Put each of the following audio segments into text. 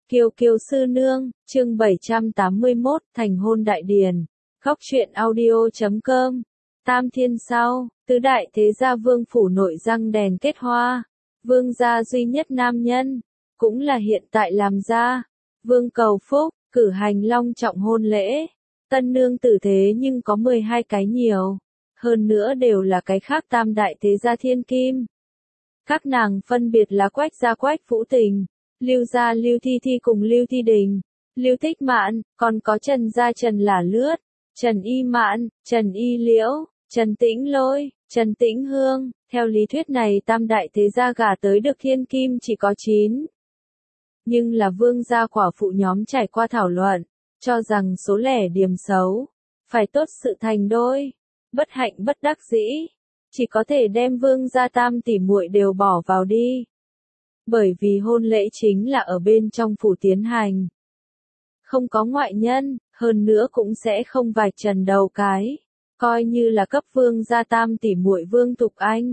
Kiều Kiều sư nương, chương 781, thành hôn đại điển. Góc truyện audio.com. Tam thiên sau, tứ đại thế gia vương phủ nội răng đèn kết hoa. Vương gia duy nhất nam nhân, cũng là hiện tại làm gia. Vương Cầu Phúc, cử hành long trọng hôn lễ. Tân nương tử thế nhưng có 12 cái nhiều. Hơn nữa đều là cái khác tam đại thế gia thiên kim. Các nàng phân biệt là Quách gia Quách Vũ Tình, Lưu gia Lưu Thi Thi cùng Lưu Thi Đình, Lưu Thích Mạn, còn có Trần gia Trần Lả Lướt, Trần Y Mạn, Trần Y Liễu, Trần Tĩnh Lôi, Trần Tĩnh Hương. Theo lý thuyết này tam đại thế gia gả tới được thiên kim chỉ có 9. Nhưng là vương gia quả phụ nhóm trải qua thảo luận, cho rằng số lẻ điểm xấu, phải tốt sự thành đôi, bất hạnh bất đắc dĩ, chỉ có thể đem vương gia tam tỷ muội đều bỏ vào đi. Bởi vì hôn lễ chính là ở bên trong phủ tiến hành. Không có ngoại nhân, hơn nữa cũng sẽ không vạch trần đầu cái, coi như là cấp vương gia tam tỷ muội Vương Thục Anh,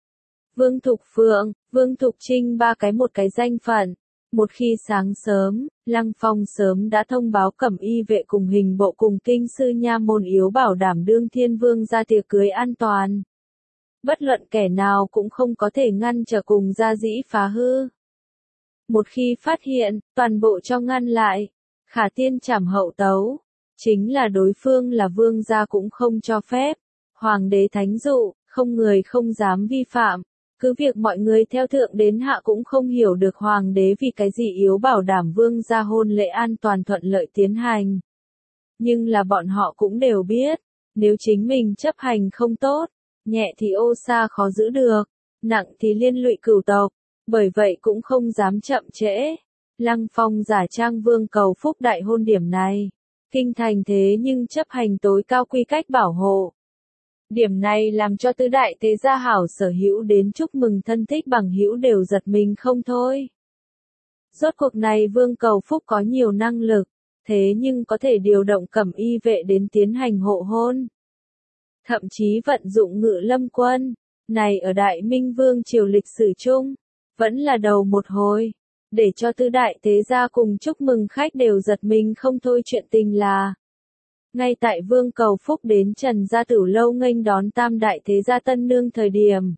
Vương Thục Phượng, Vương Thục Trinh ba cái một cái danh phận. Một khi sáng sớm, Lăng Phong sớm đã thông báo Cẩm Y vệ cùng hình bộ cùng kinh sư nha môn yếu bảo đảm đương thiên vương ra tiệc cưới an toàn. Bất luận kẻ nào cũng không có thể ngăn trở cùng gia dĩ phá hư. Một khi phát hiện, toàn bộ cho ngăn lại, khả tiên trảm hậu tấu. Chính là đối phương là vương gia cũng không cho phép. Hoàng đế thánh dụ, không người không dám vi phạm. Cứ việc mọi người theo thượng đến hạ cũng không hiểu được hoàng đế vì cái gì yếu bảo đảm vương gia hôn lễ an toàn thuận lợi tiến hành. Nhưng là bọn họ cũng đều biết, nếu chính mình chấp hành không tốt, nhẹ thì ô sa khó giữ được, nặng thì liên lụy cửu tộc, bởi vậy cũng không dám chậm trễ. Lăng Phong giả trang Vương Cầu Phúc đại hôn điểm này, kinh thành thế nhưng chấp hành tối cao quy cách bảo hộ. Điểm này làm cho tứ đại thế gia hảo sở hữu đến chúc mừng thân thích bằng hữu đều giật mình không thôi. Rốt cuộc này Vương Cầu Phúc có nhiều năng lực, thế nhưng có thể điều động Cẩm Y vệ đến tiến hành hộ hôn. Thậm chí vận dụng Ngự Lâm quân, này ở Đại Minh Vương triều lịch sử chung, vẫn là đầu một hồi, để cho tứ đại thế gia cùng chúc mừng khách đều giật mình không thôi. Chuyện tình là, ngay tại Vương Cầu Phúc đến Trần gia Tử lâu nghênh đón tam đại thế gia tân nương thời điểm.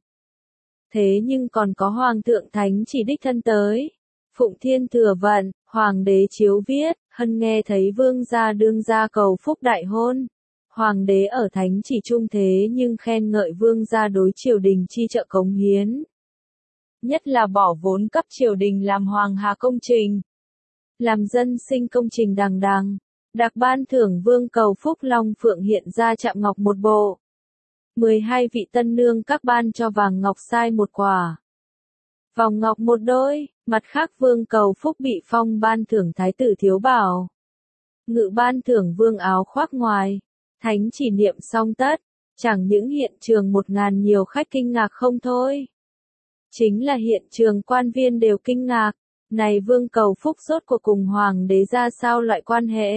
Thế nhưng còn có Hoàng thượng Thánh chỉ đích thân tới. Phụng Thiên thừa vận, Hoàng đế chiếu viết, hân nghe thấy Vương gia đương gia Cầu Phúc đại hôn. Hoàng đế ở Thánh chỉ trung thế nhưng khen ngợi Vương gia đối triều đình chi trợ cống hiến. Nhất là bỏ vốn cấp triều đình làm hoàng hà công trình, làm dân sinh công trình đằng đằng. Đặc ban thưởng Vương Cầu Phúc long phượng hiện ra chạm ngọc một bộ. 12 vị tân nương các ban cho vàng ngọc sai một quả, vòng ngọc một đôi. Mặt khác Vương Cầu Phúc bị phong ban thưởng thái tử thiếu bảo, ngự ban thưởng vương áo khoác ngoài. Thánh chỉ niệm xong tất, chẳng những hiện trường 1000 nhiều khách kinh ngạc không thôi, chính là hiện trường quan viên đều kinh ngạc. Này Vương Cầu Phúc rốt cuộc cùng hoàng đế ra sao loại quan hệ?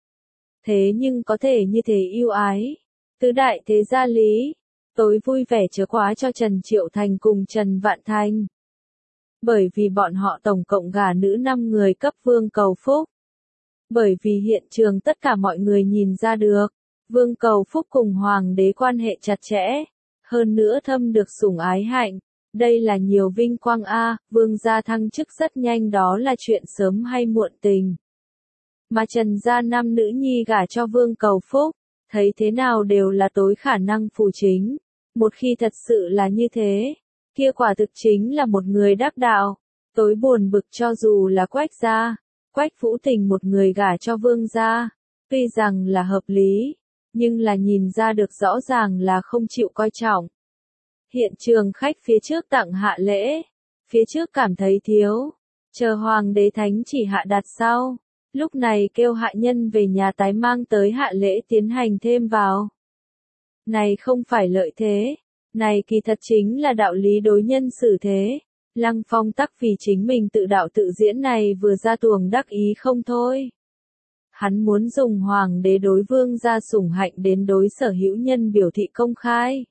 Thế nhưng có thể như thế yêu ái. Tứ đại thế gia lý, tối vui vẻ chớ quá cho Trần Triệu Thành cùng Trần Vạn Thành. Bởi vì bọn họ tổng cộng gả nữ 5 người cấp Vương Cầu Phúc. Bởi vì hiện trường tất cả mọi người nhìn ra được, Vương Cầu Phúc cùng hoàng đế quan hệ chặt chẽ, hơn nữa thâm được sủng ái hạnh. Đây là nhiều vinh quang a, vương gia thăng chức rất nhanh đó là chuyện sớm hay muộn tình. Mà Trần gia 5 nữ nhi gả cho Vương Cầu Phúc, thấy thế nào đều là tối khả năng phù chính. Một khi thật sự là như thế, kia quả thực chính là một người đắc đạo. Tối buồn bực cho dù là Quách gia, Quách Vũ Tình một người gả cho Vương gia, tuy rằng là hợp lý, nhưng là nhìn ra được rõ ràng là không chịu coi trọng. Hiện trường khách phía trước tặng hạ lễ, phía trước cảm thấy thiếu, chờ hoàng đế thánh chỉ hạ đặt sau, lúc này kêu hạ nhân về nhà tái mang tới hạ lễ tiến hành thêm vào. Này không phải lợi thế, này kỳ thật chính là đạo lý đối nhân xử thế. Lăng Phong tắc vì chính mình tự đạo tự diễn này vừa ra tuồng đắc ý không thôi. Hắn muốn dùng hoàng đế đối vương gia sủng hạnh đến đối sở hữu nhân biểu thị công khai.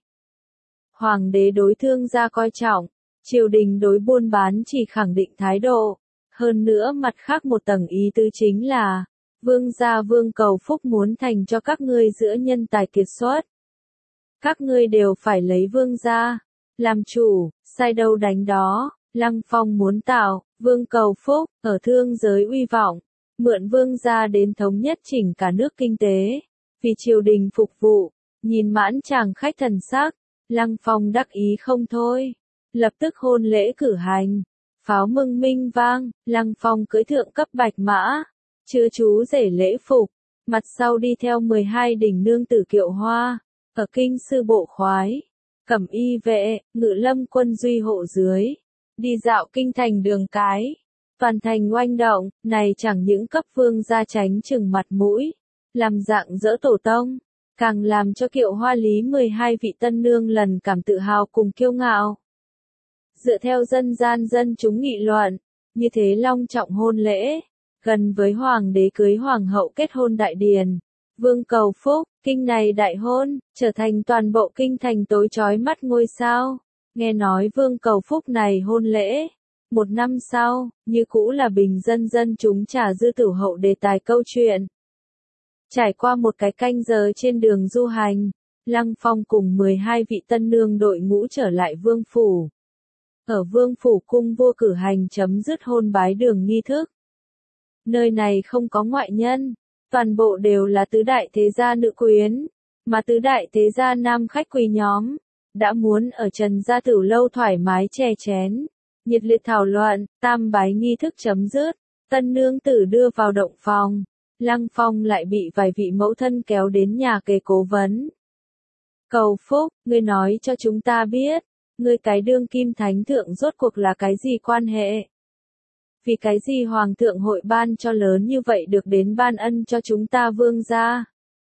Hoàng đế đối thương gia coi trọng, triều đình đối buôn bán chỉ khẳng định thái độ, Hơn nữa mặt khác một tầng ý tứ chính là, vương gia Vương Cầu Phúc muốn thành cho các ngươi giữa nhân tài kiệt xuất. Các ngươi đều phải lấy vương gia làm chủ, sai đâu đánh đó. Lăng Phong muốn tạo, Vương Cầu Phúc, ở thương giới uy vọng, mượn vương gia đến thống nhất chỉnh cả nước kinh tế, vì triều đình phục vụ, nhìn mãn chàng khách thần sắc, Lăng Phong đắc ý không thôi. Lập tức hôn lễ cử hành, pháo mừng minh vang, Lăng Phong cưỡi thượng cấp bạch mã, chứa chú rể lễ phục, mặt sau đi theo 12 đỉnh nương tử kiệu hoa, ở kinh sư bộ khoái, cẩm y vệ, ngự lâm quân duy hộ dưới, đi dạo kinh thành đường cái, toàn thành oanh động, này chẳng những cấp vương gia tránh chừng mặt mũi, làm dạng dỡ tổ tông, càng làm cho kiệu hoa lý 12 vị tân nương lần cảm tự hào cùng kiêu ngạo. Dựa theo dân gian dân chúng nghị luận, như thế long trọng hôn lễ, gần với hoàng đế cưới hoàng hậu kết hôn đại điền. Vương Cầu Phúc, kinh này đại hôn, trở thành toàn bộ kinh thành tối chói mắt ngôi sao. Nghe nói Vương Cầu Phúc này hôn lễ, một năm sau, như cũ là bình dân dân chúng trả dư tử hậu đề tài câu chuyện. Trải qua một cái canh giờ trên đường du hành, Lăng Phong cùng 12 vị tân nương đội ngũ trở lại vương phủ. Ở vương phủ cung vua cử hành chấm dứt hôn bái đường nghi thức. Nơi này không có ngoại nhân, toàn bộ đều là tứ đại thế gia nữ quyến, mà tứ đại thế gia nam khách quý nhóm, đã muốn ở Trần gia Tử lâu thoải mái chè chén, nhiệt liệt thảo luận, tam bái nghi thức chấm dứt, tân nương tử đưa vào động phòng, Lăng Phong lại bị vài vị mẫu thân kéo đến nhà kề cố vấn. Cầu Phúc, ngươi nói cho chúng ta biết, ngươi cái đương kim thánh thượng rốt cuộc là cái gì quan hệ? Vì cái gì hoàng thượng hội ban cho lớn như vậy được đến ban ân cho chúng ta vương gia?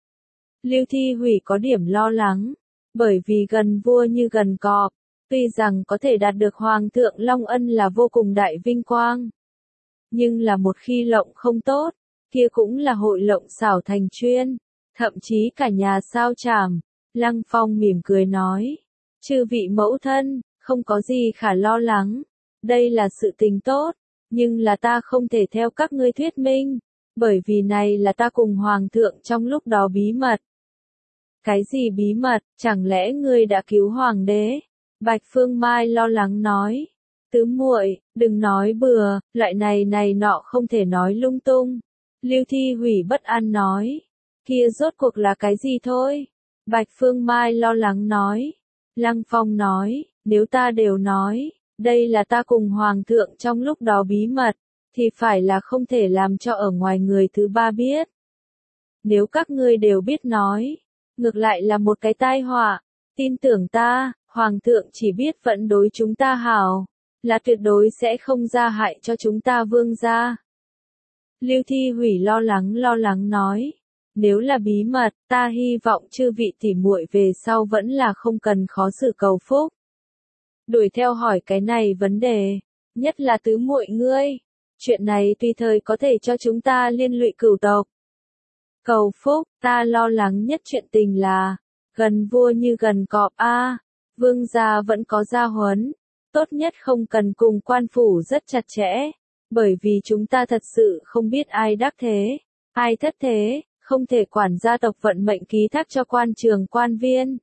Lưu Thi Hủy có điểm lo lắng, bởi vì gần vua như gần cọp, tuy rằng có thể đạt được hoàng thượng long ân là vô cùng đại vinh quang. Nhưng là một khi lộng không tốt, kia cũng là hội lộng xảo thành chuyên, thậm chí cả nhà sao chảm. Lăng Phong mỉm cười nói, chư vị mẫu thân, không có gì khả lo lắng, đây là sự tình tốt, nhưng là ta không thể theo các ngươi thuyết minh, bởi vì này là ta cùng hoàng thượng trong lúc đó bí mật. Cái gì bí mật, chẳng lẽ ngươi đã cứu hoàng đế? Bạch Phương Mai lo lắng nói, tứ muội, đừng nói bừa, loại này nọ không thể nói lung tung. Lưu Thi Hủy bất an nói, kia rốt cuộc là cái gì thôi? Bạch Phương Mai lo lắng nói. Lăng Phong nói, nếu ta đều nói, đây là ta cùng hoàng thượng trong lúc đó bí mật, thì phải là không thể làm cho ở ngoài người thứ ba biết. Nếu các ngươi đều biết nói, ngược lại là một cái tai họa, tin tưởng ta, hoàng thượng chỉ biết vẫn đối chúng ta hảo, là tuyệt đối sẽ không ra hại cho chúng ta vương gia. Lưu Thi Hủy lo lắng nói, nếu là bí mật, ta hy vọng chư vị tỉ muội về sau vẫn là không cần khó xử Cầu Phúc. Đuổi theo hỏi cái này vấn đề, nhất là tứ muội ngươi, chuyện này tùy thời có thể cho chúng ta liên lụy cửu tộc. Cầu Phúc, ta lo lắng nhất chuyện tình là, gần vua như gần cọp a, vương gia vẫn có gia huấn, tốt nhất không cần cùng quan phủ rất chặt chẽ, bởi vì chúng ta thật sự không biết ai đắc thế, ai thất thế, không thể quản gia tộc vận mệnh ký thác cho quan trường quan viên.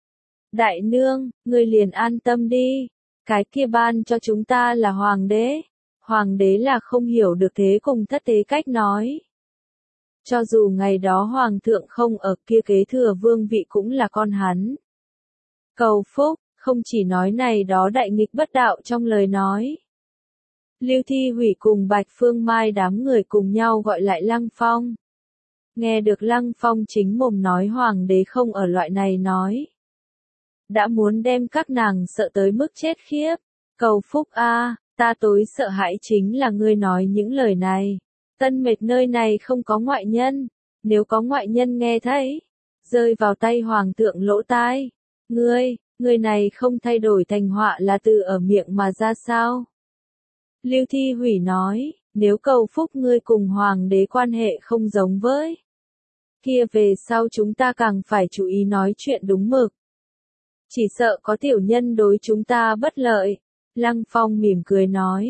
Đại nương, ngươi liền an tâm đi, cái kia ban cho chúng ta là hoàng đế là không hiểu được thế cùng thất thế cách nói. Cho dù ngày đó hoàng thượng không ở kia kế thừa vương vị cũng là con hắn. Cầu Phúc, không chỉ nói này đó đại nghịch bất đạo trong lời nói. Lưu Thi Hủy cùng Bạch Phương Mai đám người cùng nhau gọi lại Lăng Phong. Nghe được Lăng Phong chính mồm nói hoàng đế không ở loại này nói. Đã muốn đem các nàng sợ tới mức chết khiếp. Cầu Phúc a, ta tối sợ hãi chính là ngươi nói những lời này. Tân Mệt nơi này không có ngoại nhân, nếu có ngoại nhân nghe thấy, rơi vào tay hoàng thượng lỗ tai. Người này không thay đổi thành họa là từ ở miệng mà ra sao? Lưu Thi Hủy nói, nếu Cầu Phúc ngươi cùng hoàng đế quan hệ không giống với kia về sau chúng ta càng phải chú ý nói chuyện đúng mực. Chỉ sợ có tiểu nhân đối chúng ta bất lợi. Lăng Phong mỉm cười nói,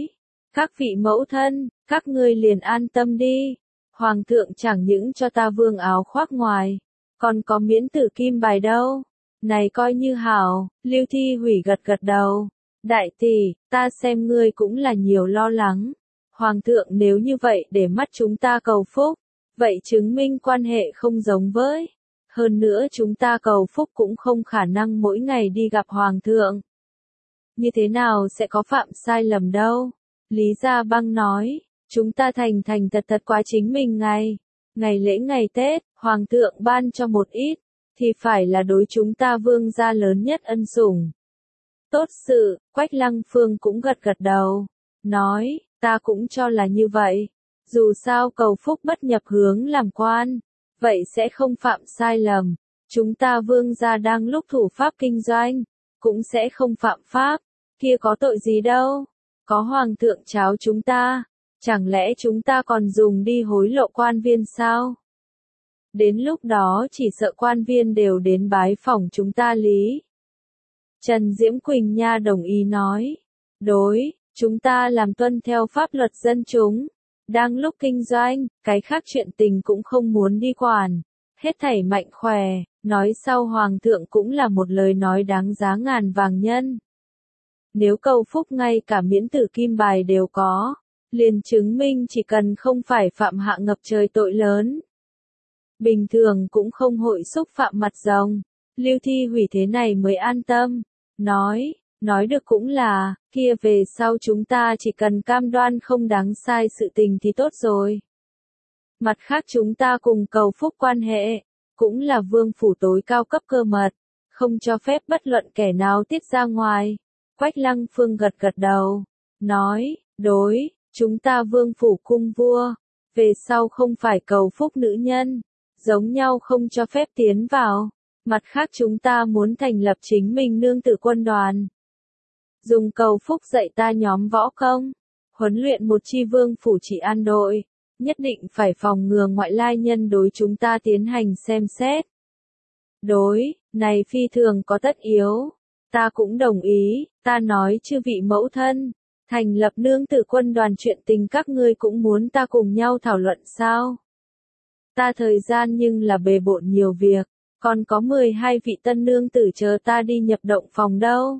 Các vị mẫu thân, các ngươi liền an tâm đi. Hoàng thượng chẳng những cho ta vương áo khoác ngoài, còn có miễn tử kim bài đâu. Này coi như hảo, Lưu Thi Hủy gật gật đầu. Đại tỷ, ta xem ngươi cũng là nhiều lo lắng. Hoàng thượng nếu như vậy để mắt chúng ta cầu phúc, vậy chứng minh quan hệ không giống với. Hơn nữa chúng ta cầu phúc cũng không khả năng mỗi ngày đi gặp Hoàng thượng. Như thế nào sẽ có phạm sai lầm đâu. Lý Gia Băng nói, chúng ta thành thành thật thật qua chính mình ngày lễ ngày Tết, Hoàng thượng ban cho một ít, thì phải là đối chúng ta vương gia lớn nhất ân sủng. Tốt sự, Quách Lăng Phương cũng gật gật đầu, nói, ta cũng cho là như vậy. Dù sao cầu phúc bất nhập hướng làm quan, vậy sẽ không phạm sai lầm. Chúng ta vương gia đang lúc thủ pháp kinh doanh, cũng sẽ không phạm pháp, kia có tội gì đâu. Có Hoàng thượng cháo chúng ta, chẳng lẽ chúng ta còn dùng đi hối lộ quan viên sao? Đến lúc đó chỉ sợ quan viên đều đến bái phỏng chúng ta lý. Trần Diễm Quỳnh Nha đồng ý nói. Đối, chúng ta làm tuân theo pháp luật dân chúng. Đang lúc kinh doanh, cái khác chuyện tình cũng không muốn đi quản. Hết thảy mạnh khỏe, nói sau Hoàng thượng cũng là một lời nói đáng giá ngàn vàng nhân. Nếu cầu phúc ngay cả miễn tử kim bài đều có, liền chứng minh chỉ cần không phải phạm hạ ngập trời tội lớn. Bình thường cũng không hội xúc phạm mặt rồng. Lưu Thi Hủy thế này mới an tâm. Nói được cũng là, kia về sau chúng ta chỉ cần cam đoan không đáng sai sự tình thì tốt rồi. Mặt khác chúng ta cùng cầu phúc quan hệ, cũng là vương phủ tối cao cấp cơ mật, không cho phép bất luận kẻ nào tiết ra ngoài. Quách Lăng Phương gật gật đầu, nói, đối, chúng ta vương phủ cung vua, về sau không phải cầu phúc nữ nhân, giống nhau không cho phép tiến vào. Mặt khác chúng ta muốn thành lập chính mình nương tử quân đoàn. Dùng cầu phúc dạy ta nhóm võ công, huấn luyện một chi vương phủ trị an đội, nhất định phải phòng ngừa ngoại lai nhân đối chúng ta tiến hành xem xét. Đối, này phi thường có tất yếu. Ta cũng đồng ý, ta nói chư vị mẫu thân, thành lập nương tử quân đoàn chuyện tình các ngươi cũng muốn ta cùng nhau thảo luận sao? Ta thời gian nhưng là bề bộn nhiều việc, còn có 12 vị tân nương tử chờ ta đi nhập động phòng đâu.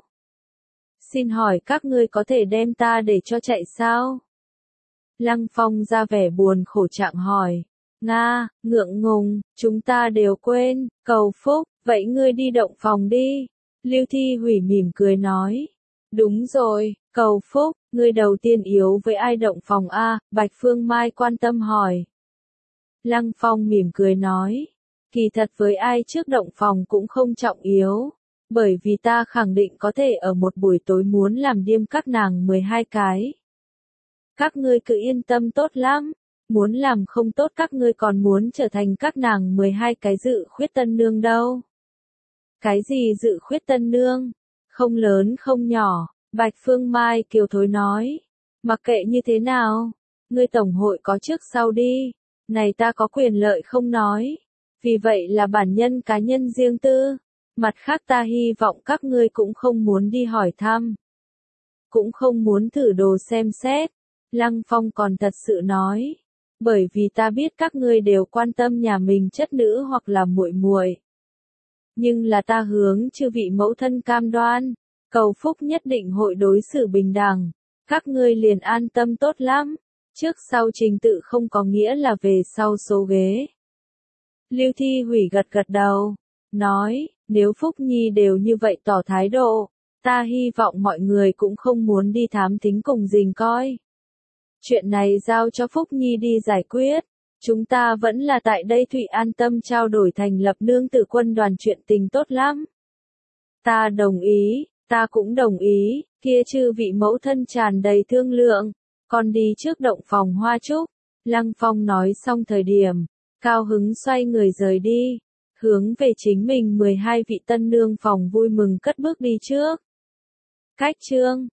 Xin hỏi các ngươi có thể đem ta để cho chạy sao? Lăng Phong ra vẻ buồn khổ trạng hỏi. Nga, ngượng ngùng, chúng ta đều quên, cầu phúc, vậy ngươi đi động phòng đi. Lưu Thi Hủy mỉm cười nói. Đúng rồi, cầu phúc, ngươi đầu tiên yếu với ai động phòng a? Bạch Phương Mai quan tâm hỏi. Lăng Phong mỉm cười nói. Kỳ thật với ai trước động phòng cũng không trọng yếu. Bởi vì ta khẳng định có thể ở một buổi tối muốn làm điêm các nàng 12 cái. Các ngươi cứ yên tâm tốt lắm. Muốn làm không tốt các ngươi còn muốn trở thành các nàng 12 cái dự khuyết tân nương đâu. Cái gì dự khuyết tân nương? Không lớn không nhỏ, Bạch Phương Mai kiều thối nói. Mặc kệ như thế nào, ngươi tổng hội có trước sau đi. Này ta có quyền lợi không nói. Vì vậy là bản nhân cá nhân riêng tư. Mặt khác ta hy vọng các ngươi cũng không muốn đi hỏi thăm. Cũng không muốn thử đồ xem xét. Lăng Phong còn thật sự nói. Bởi vì ta biết các ngươi đều quan tâm nhà mình chất nữ hoặc là muội muội. Nhưng là ta hướng chư vị mẫu thân cam đoan, cầu phúc nhất định hội đối xử bình đẳng, các ngươi liền an tâm tốt lắm, trước sau trình tự không có nghĩa là về sau số ghế. Lưu Thi Hủy gật gật đầu, nói, nếu Phúc Nhi đều như vậy tỏ thái độ, ta hy vọng mọi người cũng không muốn đi thám thính cùng rình coi. Chuyện này giao cho Phúc Nhi đi giải quyết. Chúng ta vẫn là tại đây Thụy an tâm trao đổi thành lập nương tử quân đoàn chuyện tình tốt lắm. Ta đồng ý, ta cũng đồng ý, kia chư vị mẫu thân tràn đầy thương lượng, còn đi trước động phòng hoa trúc. Lăng Phong nói xong thời điểm, cao hứng xoay người rời đi, hướng về chính mình 12 vị tân nương phòng vui mừng cất bước đi trước. Cách chương